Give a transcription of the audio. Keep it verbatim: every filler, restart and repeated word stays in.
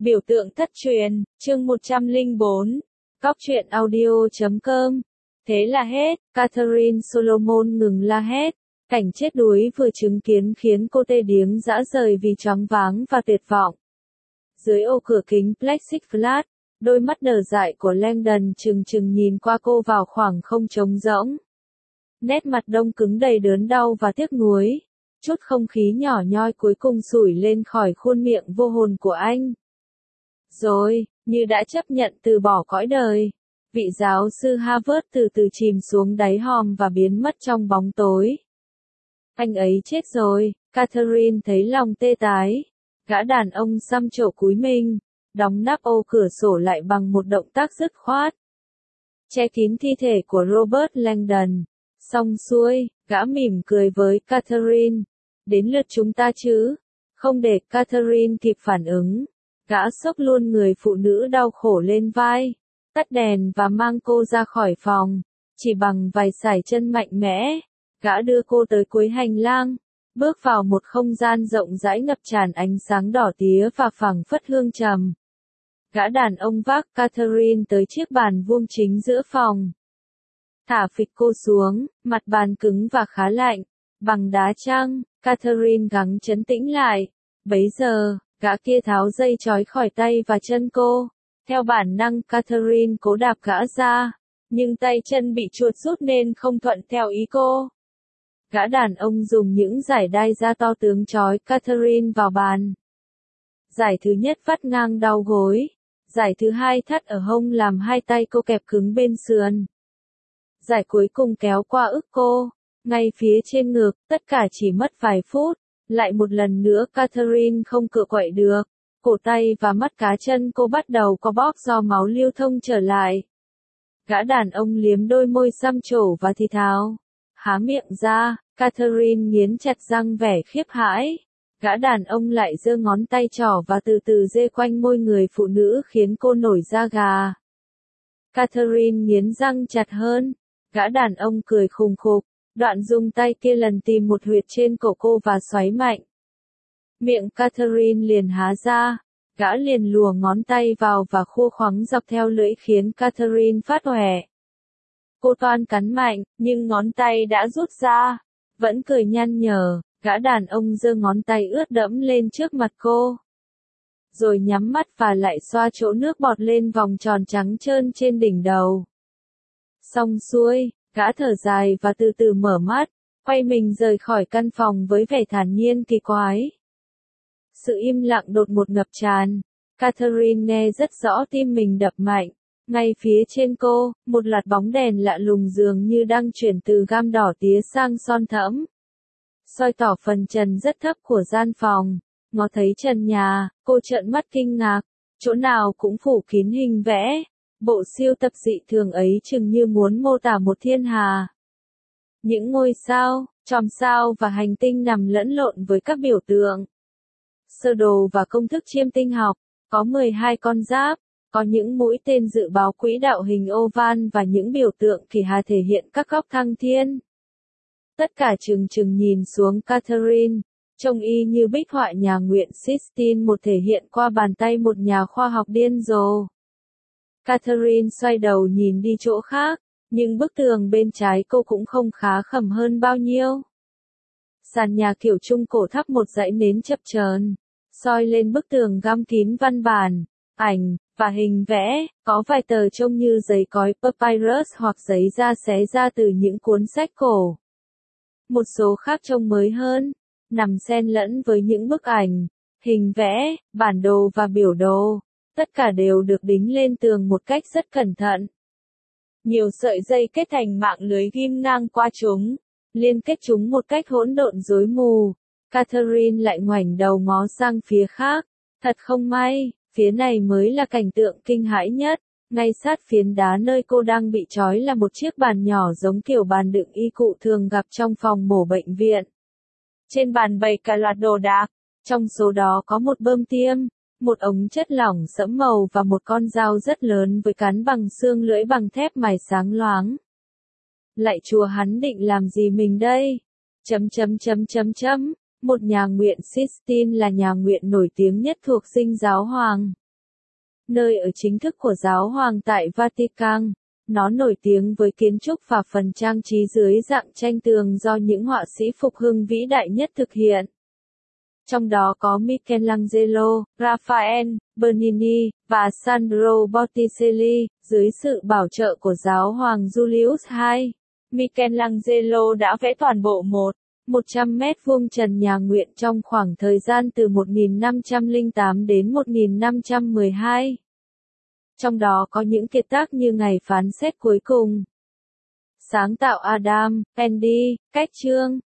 Biểu tượng thất truyền, chương một trăm lẻ bốn, Cóc truyện audio chấm com. Thế là hết, Catherine Solomon ngừng la hét. Cảnh chết đuối vừa chứng kiến khiến cô tê điếng rã rời vì choáng váng và tuyệt vọng. Dưới ô cửa kính plexiglass, đôi mắt đờ dại của Langdon trừng trừng nhìn qua cô vào khoảng không trống rỗng. Nét mặt đông cứng đầy đớn đau và tiếc nuối. Chút không khí nhỏ nhoi cuối cùng sủi lên khỏi khuôn miệng vô hồn của anh. Rồi, như đã chấp nhận từ bỏ cõi đời, vị giáo sư Harvard từ từ chìm xuống đáy hòm và biến mất trong bóng tối. Anh ấy chết rồi, Catherine thấy lòng tê tái. Gã đàn ông xăm trổ cúi mình, đóng nắp ô cửa sổ lại bằng một động tác dứt khoát. Che kín thi thể của Robert Langdon. Xong xuôi, gã mỉm cười với Catherine. Đến lượt chúng ta chứ. Không để Catherine kịp phản ứng. Gã xốc luôn người phụ nữ đau khổ lên vai, tắt đèn và mang cô ra khỏi phòng. Chỉ bằng vài sải chân mạnh mẽ, gã đưa cô tới cuối hành lang, bước vào một không gian rộng rãi ngập tràn ánh sáng đỏ tía và phảng phất hương trầm. Gã đàn ông vác Catherine tới chiếc bàn vuông chính giữa phòng. Thả phịch cô xuống, mặt bàn cứng và khá lạnh, bằng đá chăng, Catherine gắng trấn tĩnh lại. Bấy giờ, gã kia tháo dây trói khỏi tay và chân cô. Theo bản năng Catherine cố đạp gã ra, nhưng tay chân bị chuột rút nên không thuận theo ý cô. Gã đàn ông dùng những dải đai da to tướng trói Catherine vào bàn. Dải thứ nhất vắt ngang đau gối. Dải thứ hai thắt ở hông làm hai tay cô kẹp cứng bên sườn. Dải cuối cùng kéo qua ức cô, ngay phía trên ngực, tất cả chỉ mất vài phút. Lại một lần nữa Catherine không cựa quậy được, cổ tay và mắt cá chân cô bắt đầu co bóp do máu lưu thông trở lại. Gã đàn ông liếm đôi môi xăm trổ và thì thào. Há miệng ra, Catherine nghiến chặt răng vẻ khiếp hãi. Gã đàn ông lại giơ ngón tay trỏ và từ từ dê quanh môi người phụ nữ khiến cô nổi da gà. Catherine nghiến răng chặt hơn. Gã đàn ông cười khùng khục. Đoạn dùng tay kia lần tìm một huyệt trên cổ cô và xoáy mạnh. Miệng Catherine liền há ra, gã liền lùa ngón tay vào và khua khoắng dọc theo lưỡi khiến Catherine phát hòe. Cô toan cắn mạnh, nhưng ngón tay đã rút ra. Vẫn cười nhăn nhở, gã đàn ông giơ ngón tay ướt đẫm lên trước mặt cô. Rồi nhắm mắt và lại xoa chỗ nước bọt lên vòng tròn trắng trơn trên đỉnh đầu. Xong xuôi. Gã thở dài và từ từ mở mắt, quay mình rời khỏi căn phòng với vẻ thản nhiên kỳ quái. Sự im lặng đột ngột ngập tràn. Catherine nghe rất rõ tim mình đập mạnh. Ngay phía trên cô, một loạt bóng đèn lạ lùng dường như đang chuyển từ gam đỏ tía sang son thẫm. Soi tỏ phần trần rất thấp của gian phòng. Ngó thấy trần nhà, cô trợn mắt kinh ngạc. Chỗ nào cũng phủ kín hình vẽ. Bộ siêu tập dị thường ấy chừng như muốn mô tả một thiên hà. Những ngôi sao, chòm sao và hành tinh nằm lẫn lộn với các biểu tượng. Sơ đồ và công thức chiêm tinh học, có mười hai con giáp, có những mũi tên dự báo quỹ đạo hình oval và những biểu tượng kỳ hà thể hiện các góc thăng thiên. Tất cả trừng trừng nhìn xuống Catherine, trông y như bích họa nhà nguyện Sistine một thể hiện qua bàn tay một nhà khoa học điên rồ. Catherine xoay đầu nhìn đi chỗ khác, nhưng bức tường bên trái cô cũng không khá khẩm hơn bao nhiêu. Sàn nhà kiểu trung cổ thắp một dãy nến chập chờn, soi lên bức tường găm kín văn bản, ảnh, và hình vẽ, có vài tờ trông như giấy cói papyrus hoặc giấy da xé ra từ những cuốn sách cổ. Một số khác trông mới hơn, nằm xen lẫn với những bức ảnh, hình vẽ, bản đồ và biểu đồ. Tất cả đều được đính lên tường một cách rất cẩn thận. Nhiều sợi dây kết thành mạng lưới ghim ngang qua chúng, liên kết chúng một cách hỗn độn rối mù. Catherine lại ngoảnh đầu ngó sang phía khác. Thật không may, phía này mới là cảnh tượng kinh hãi nhất. Ngay sát phiến đá nơi cô đang bị trói là một chiếc bàn nhỏ giống kiểu bàn đựng y cụ thường gặp trong phòng mổ bệnh viện. Trên bàn bày cả loạt đồ đạc, trong số đó có một bơm tiêm, một ống chất lỏng sẫm màu và một con dao rất lớn với cán bằng xương lưỡi bằng thép mài sáng loáng. Lạy Chúa, hắn định làm gì mình đây? Chấm chấm chấm chấm chấm. Một nhà nguyện Sistine là nhà nguyện nổi tiếng nhất thuộc Dinh giáo hoàng. nơi ở chính thức của giáo hoàng tại Vatican. Nó nổi tiếng với kiến trúc và phần trang trí dưới dạng tranh tường do những họa sĩ phục hưng vĩ đại nhất thực hiện. Trong đó có Michelangelo, Raphael, Bernini, và Sandro Botticelli, dưới sự bảo trợ của giáo hoàng Julius đệ nhị. Michelangelo đã vẽ toàn bộ một một trăm mét vuông trần nhà nguyện trong khoảng thời gian từ một nghìn năm trăm lẻ tám đến một nghìn năm trăm mười hai. Trong đó có những kiệt tác như Ngày phán xét cuối cùng, Sáng tạo Adam, Andy, Cách chương.